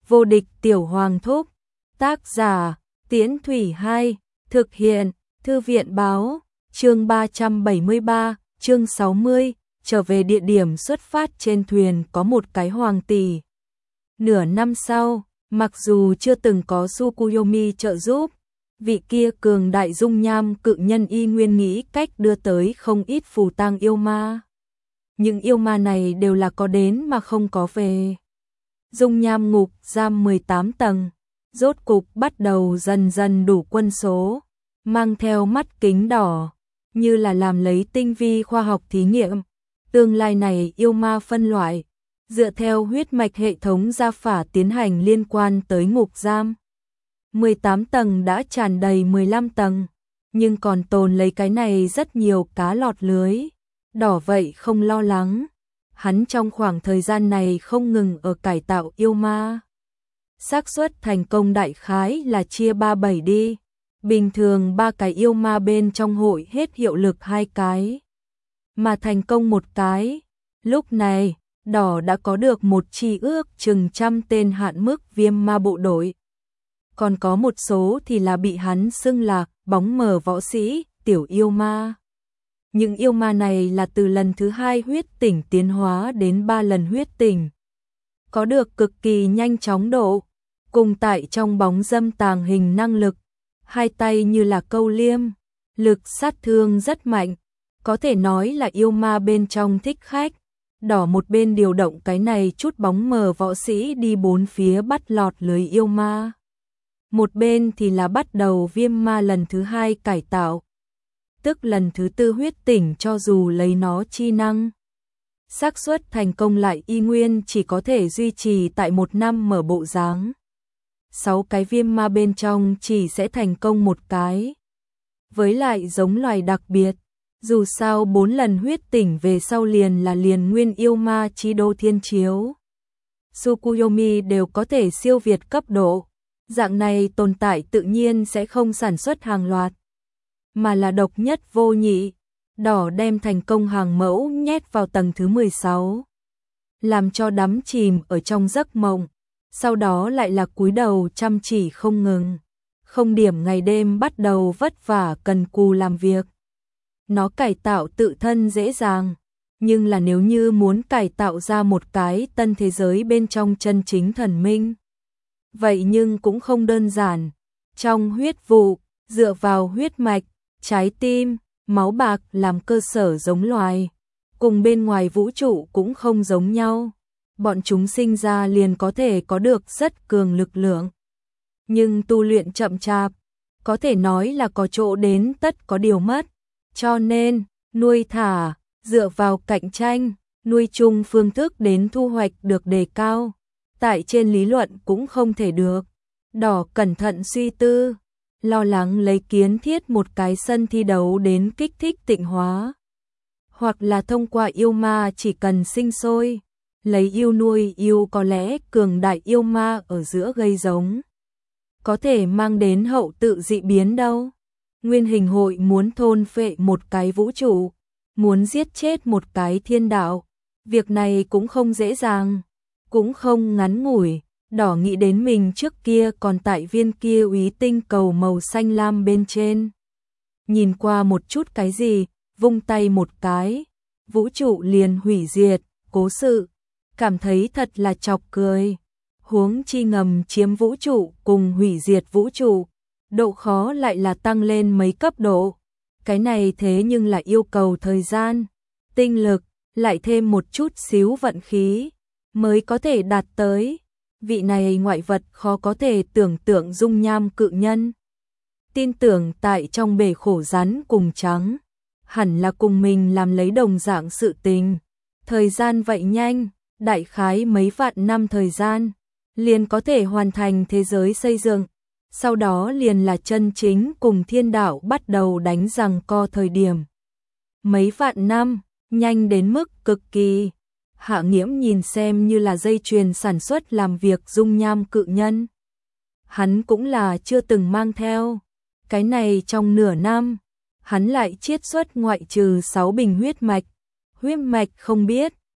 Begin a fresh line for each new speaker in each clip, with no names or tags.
Vô địch tiểu hoàng thúc. Tác giả, Tiễn Thủy 2, thực hiện, Thư viện báo, chương 373, chương 60, trở về địa điểm xuất phát trên thuyền có một cái hoàng tỷ. Nửa năm sau, mặc dù chưa từng có Tsukuyomi trợ giúp, vị kia cường đại dung nham cự nhân y nguyên nghĩ cách đưa tới không ít phù tang yêu ma. Những yêu ma này đều là có đến mà không có về. Dung nham ngục giam 18 tầng, rốt cục bắt đầu dần dần đủ quân số, mang theo mắt kính đỏ, như là làm lấy tinh vi khoa học thí nghiệm. Tương lai này yêu ma phân loại, dựa theo huyết mạch hệ thống gia phả tiến hành liên quan tới ngục giam. 18 tầng đã tràn đầy 15 tầng, nhưng còn tồn lấy cái này rất nhiều cá lọt lưới. Đỏ vậy không lo lắng, hắn trong khoảng thời gian này không ngừng ở cải tạo yêu ma. Xác suất thành công đại khái là chia 3-7 đi, bình thường 3 cái yêu ma bên trong hội hết hiệu lực 2 cái, mà thành công 1 cái. Lúc này, đỏ đã có được một chi ước chừng trăm tên hạn mức viêm ma bộ đội. Còn có một số thì là bị hắn xưng là bóng mờ võ sĩ, tiểu yêu ma. Những yêu ma này là từ lần thứ 2 huyết tỉnh tiến hóa đến 3 lần huyết tỉnh. Có được cực kỳ nhanh chóng độ, cùng tại trong bóng dâm tàng hình năng lực, 2 tay như là câu liêm, lực sát thương rất mạnh, có thể nói là yêu ma bên trong thích khách. Đỏ một bên điều động cái này chút bóng mờ võ sĩ đi 4 phía bắt lọt lưới yêu ma. Một bên thì là bắt đầu viêm ma lần thứ 2 cải tạo, tức lần thứ 4 huyết tỉnh cho dù lấy nó chi năng. Xác suất thành công lại y nguyên chỉ có thể duy trì tại 1 năm mở bộ dáng. 6 cái viêm ma bên trong chỉ sẽ thành công 1 cái. Với lại giống loài đặc biệt, dù sao 4 lần huyết tỉnh về sau liền là liền nguyên yêu ma chi đô thiên chiếu. Tsukuyomi đều có thể siêu việt cấp độ. Dạng này tồn tại tự nhiên sẽ không sản xuất hàng loạt, mà là độc nhất vô nhị. Đỏ đem thành công hàng mẫu nhét vào tầng thứ 16, làm cho đắm chìm ở trong giấc mộng, sau đó lại là cúi đầu chăm chỉ không ngừng, không điểm ngày đêm bắt đầu vất vả cần cù làm việc. Nó cải tạo tự thân dễ dàng, nhưng là nếu như muốn cải tạo ra một cái tân thế giới bên trong chân chính thần minh, vậy nhưng cũng không đơn giản. Trong huyết vụ, dựa vào huyết mạch, trái tim, máu bạc làm cơ sở giống loài, cùng bên ngoài vũ trụ cũng không giống nhau. Bọn chúng sinh ra liền có thể có được rất cường lực lượng, nhưng tu luyện chậm chạp, có thể nói là có chỗ đến tất có điều mất. Cho nên, nuôi thả, dựa vào cạnh tranh, nuôi chung phương thức đến thu hoạch được đề cao, tại trên lý luận cũng không thể được. Đỏ cẩn thận suy tư, lo lắng lấy kiến thiết một cái sân thi đấu đến kích thích tịnh hóa, hoặc là thông qua yêu ma chỉ cần sinh sôi, lấy yêu nuôi yêu, có lẽ cường đại yêu ma ở giữa gây giống, có thể mang đến hậu tự dị biến đâu. Nguyên hình hội muốn thôn phệ một cái vũ trụ, muốn giết chết một cái thiên đạo, việc này cũng không dễ dàng, cũng không ngắn ngủi. Đỏ nghĩ đến mình trước kia còn tại viên kia úy tinh cầu màu xanh lam bên trên, nhìn qua một chút cái gì, vung tay một cái, vũ trụ liền hủy diệt, cố sự, cảm thấy thật là chọc cười. Huống chi ngầm chiếm vũ trụ cùng hủy diệt vũ trụ, độ khó lại là tăng lên mấy cấp độ. Cái này thế nhưng là yêu cầu thời gian, tinh lực, lại thêm một chút xíu vận khí mới có thể đạt tới. Vị này ngoại vật khó có thể tưởng tượng dung nham cự nhân, tin tưởng tại trong bể khổ rắn cùng trắng, hẳn là cùng mình làm lấy đồng dạng sự tình. Thời gian vậy nhanh, đại khái mấy vạn năm thời gian, liền có thể hoàn thành thế giới xây dựng. Sau đó liền là chân chính cùng thiên đạo bắt đầu đánh giằng co thời điểm. Mấy vạn năm, nhanh đến mức cực kỳ. Hạ Nghiễm nhìn xem như là dây chuyền sản xuất làm việc dung nham cự nhân. Hắn cũng là chưa từng mang theo. Cái này trong nửa năm, hắn lại chiết xuất ngoại trừ 6 bình huyết mạch. Huyết mạch không biết,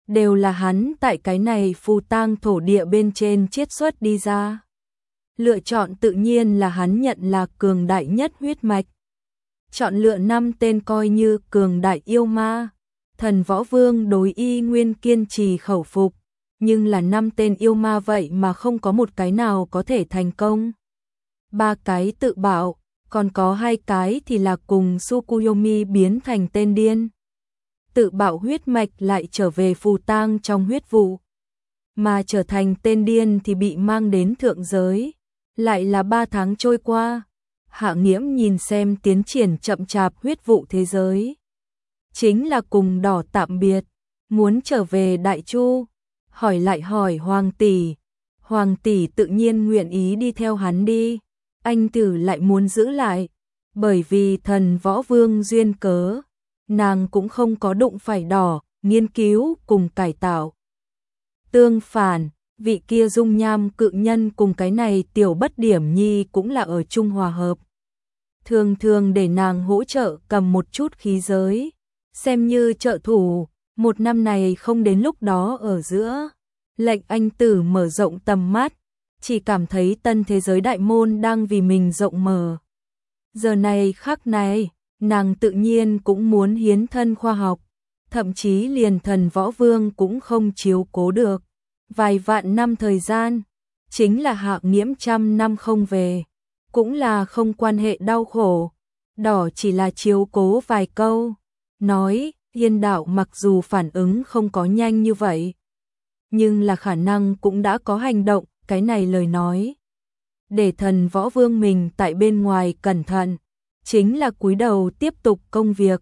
đều là hắn tại cái này phù tang thổ địa bên trên chiết xuất đi ra. Lựa chọn tự nhiên là hắn nhận là cường đại nhất huyết mạch. Chọn lựa 5 tên coi như cường đại yêu ma. Thần Võ Vương đối y nguyên kiên trì khẩu phục, nhưng là 5 tên yêu ma vậy mà không có một cái nào có thể thành công. 3 cái tự bạo, còn có 2 cái thì là cùng Tsukuyomi biến thành tên điên. Tự bạo huyết mạch lại trở về phù tang trong huyết vụ, mà trở thành tên điên thì bị mang đến thượng giới. Lại là 3 tháng trôi qua, Hạ Nghiễm nhìn xem tiến triển chậm chạp huyết vụ thế giới. Chính là cùng đỏ tạm biệt, muốn trở về Đại Chu, hỏi lại hỏi Hoàng tỷ. Hoàng tỷ tự nhiên nguyện ý đi theo hắn đi, anh tử lại muốn giữ lại, bởi vì Thần Võ Vương duyên cớ, nàng cũng không có đụng phải đỏ, nghiên cứu cùng cải tạo. Tương phản, vị kia dung nham cự nhân cùng cái này tiểu bất điểm nhi cũng là ở chung hòa hợp. Thường thường để nàng hỗ trợ cầm một chút khí giới, xem như trợ thủ, một năm này không đến lúc đó ở giữa. Lệnh anh tử mở rộng tầm mắt, chỉ cảm thấy tân thế giới đại môn đang vì mình rộng mở. Giờ này khắc này, nàng tự nhiên cũng muốn hiến thân khoa học, thậm chí liền Thần Võ Vương cũng không chiếu cố được. Vài vạn năm thời gian, chính là Hạ Nghiễm trăm năm không về, cũng là không quan hệ đau khổ. Đỏ chỉ là chiếu cố vài câu, nói Hiên đạo mặc dù phản ứng không có nhanh như vậy, nhưng là khả năng cũng đã có hành động. Cái này lời nói để Thần Võ Vương mình tại bên ngoài cẩn thận, chính là cúi đầu tiếp tục công việc,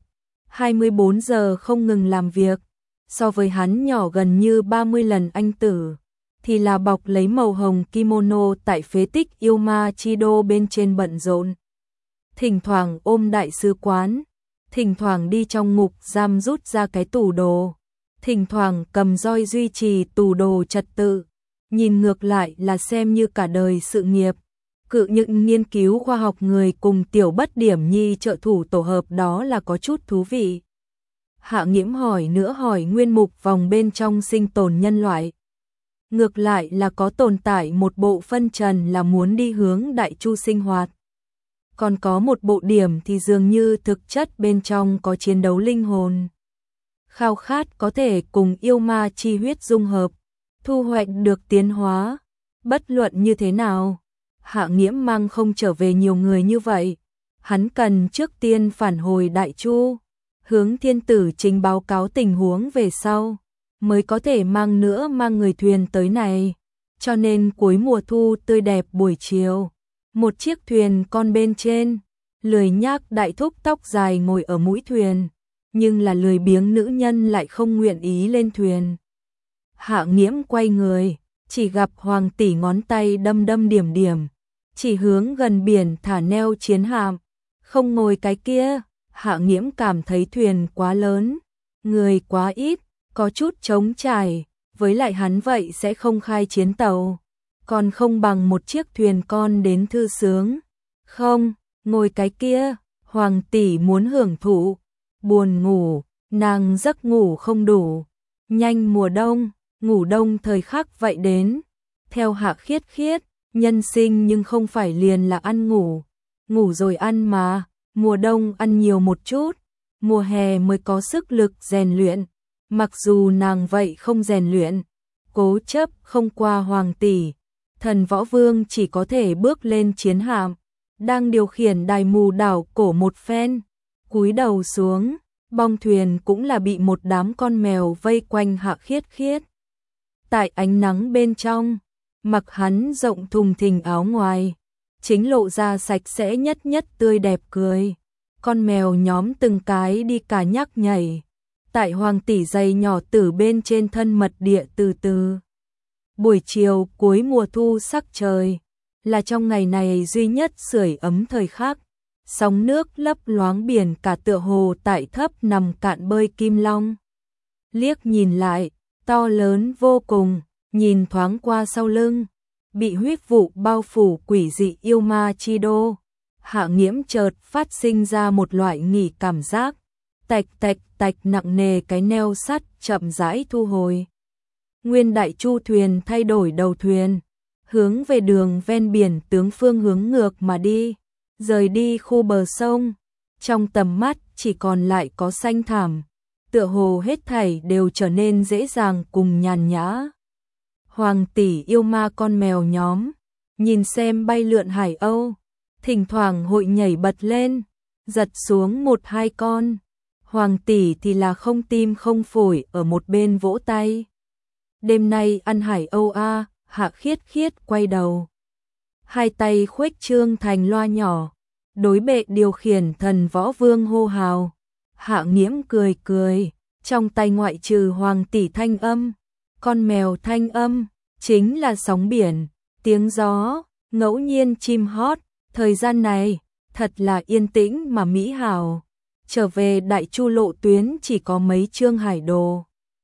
24 giờ không ngừng làm việc. So với hắn nhỏ gần như 30 lần anh tử, thì là bọc lấy màu hồng kimono tại phế tích yêu ma chi đô bên trên bận rộn. Thỉnh thoảng ôm đại sứ quán, thỉnh thoảng đi trong ngục giam rút ra cái tủ đồ, thỉnh thoảng cầm roi duy trì tủ đồ trật tự. Nhìn ngược lại là xem như cả đời sự nghiệp, cự những nghiên cứu khoa học người cùng tiểu bất điểm nhi trợ thủ tổ hợp đó là có chút thú vị. Hạ Nghiễm hỏi nữa hỏi nguyên mục vòng bên trong sinh tồn nhân loại. Ngược lại là có tồn tại một bộ phân trần là muốn đi hướng Đại Chu sinh hoạt. Còn có một bộ điểm thì dường như thực chất bên trong có chiến đấu linh hồn. Khao khát có thể cùng yêu ma chi huyết dung hợp, thu hoạch được tiến hóa. Bất luận như thế nào, Hạ Nghiễm mang không trở về nhiều người như vậy. Hắn cần trước tiên phản hồi Đại Chu, hướng thiên tử trình báo cáo tình huống về sau, mới có thể mang người thuyền tới này. Cho nên cuối mùa thu tươi đẹp buổi chiều, một chiếc thuyền con bên trên, lười nhác đại thúc tóc dài ngồi ở mũi thuyền, nhưng là lười biếng nữ nhân lại không nguyện ý lên thuyền. Hạ Nghiễm quay người, chỉ gặp Hoàng tỷ ngón tay đâm đâm điểm điểm, chỉ hướng gần biển thả neo chiến hạm, không ngồi cái kia. Hạ Nghiễm cảm thấy thuyền quá lớn, người quá ít, có chút trống trải, với lại hắn vậy sẽ không khai chiến tàu, còn không bằng một chiếc thuyền con đến thư sướng. Không, ngồi cái kia, Hoàng tỷ muốn hưởng thụ, buồn ngủ, nàng giấc ngủ không đủ. Nhanh mùa đông, ngủ đông thời khắc vậy đến. Theo Hạ Khiết Khiết, nhân sinh nhưng không phải liền là ăn ngủ, ngủ rồi ăn mà. Mùa đông ăn nhiều một chút, mùa hè mới có sức lực rèn luyện. Mặc dù nàng vậy không rèn luyện, cố chấp không qua Hoàng tỷ, Thần Võ Vương chỉ có thể bước lên chiến hạm, đang điều khiển đài mù đảo cổ một phen, cúi đầu xuống, bong thuyền cũng là bị một đám con mèo vây quanh Hạ Khiết Khiết. Tại ánh nắng bên trong, mặc hắn rộng thùng thình áo ngoài, chính lộ ra sạch sẽ nhất tươi đẹp cười. Con mèo nhóm từng cái đi cả nhắc nhảy, tại Hoàng tỷ giày nhỏ tử bên trên thân mật địa từ từ. Buổi chiều cuối mùa thu sắc trời, là trong ngày này duy nhất sưởi ấm thời khắc. Sóng nước lấp loáng biển cả tựa hồ tại thấp nằm cạn bơi kim long. Liếc nhìn lại, to lớn vô cùng, nhìn thoáng qua sau lưng, bị huyết vụ bao phủ quỷ dị yêu ma chi đô. Hạ Nghiễm chợt phát sinh ra một loại nghỉ cảm giác, tạch tạch tạch nặng nề cái neo sắt chậm rãi thu hồi. Nguyên đại chu thuyền thay đổi đầu thuyền, hướng về đường ven biển tướng phương hướng ngược mà đi, rời đi khu bờ sông. Trong tầm mắt chỉ còn lại có xanh thảm, tựa hồ hết thảy đều trở nên dễ dàng cùng nhàn nhã. Hoàng tỷ yêu ma con mèo nhóm, nhìn xem bay lượn hải âu, thỉnh thoảng hội nhảy bật lên, giật xuống một hai con. Hoàng tỷ thì là không tim không phổi ở một bên vỗ tay. Đêm nay ăn hải âu a, Hạ Khiết Khiết quay đầu. Hai tay khuếch trương thành loa nhỏ, đối bệ điều khiển Thần Võ Vương hô hào. Hạ Nghiễm cười cười, trong tay ngoại trừ hoàng tỷ thanh âm, con mèo thanh âm, chính là sóng biển, tiếng gió, ngẫu nhiên chim hót. Thời gian này, thật là yên tĩnh mà mỹ hảo. Trở về Đại Chu lộ tuyến chỉ có mấy chương hải đồ.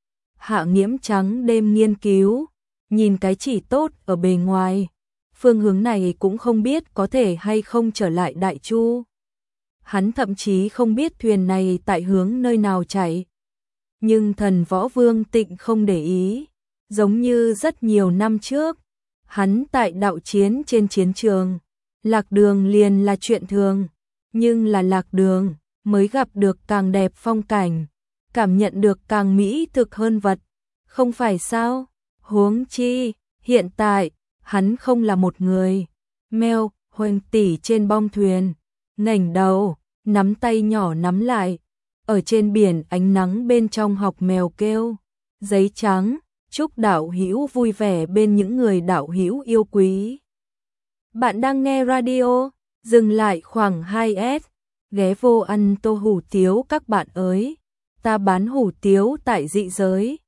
Hạ Nghiễm trắng đêm nghiên cứu, nhìn cái chỉ tốt ở bề ngoài. Phương hướng này cũng không biết có thể hay không trở lại Đại Chu. Hắn thậm chí không biết thuyền này tại hướng nơi nào chạy. Nhưng Thần Võ Vương Tịnh không để ý. Giống như rất nhiều năm trước, hắn tại đạo chiến trên chiến trường, lạc đường liền là chuyện thường. Nhưng là lạc đường mới gặp được càng đẹp phong cảnh, cảm nhận được càng mỹ thực hơn vật. Không phải sao? Huống chi, hiện tại, hắn không là một người. Mèo, Hoành tỷ trên bong thuyền, ngẩng đầu, nắm tay nhỏ nắm lại. Ở trên biển ánh nắng bên trong học mèo kêu. Giấy trắng, chúc đạo hữu vui vẻ bên những người đạo hữu yêu quý. Bạn đang nghe radio, dừng lại khoảng 2S. Ghé vô ăn tô hủ tiếu các bạn ơi. Ta bán hủ tiếu tại dị giới.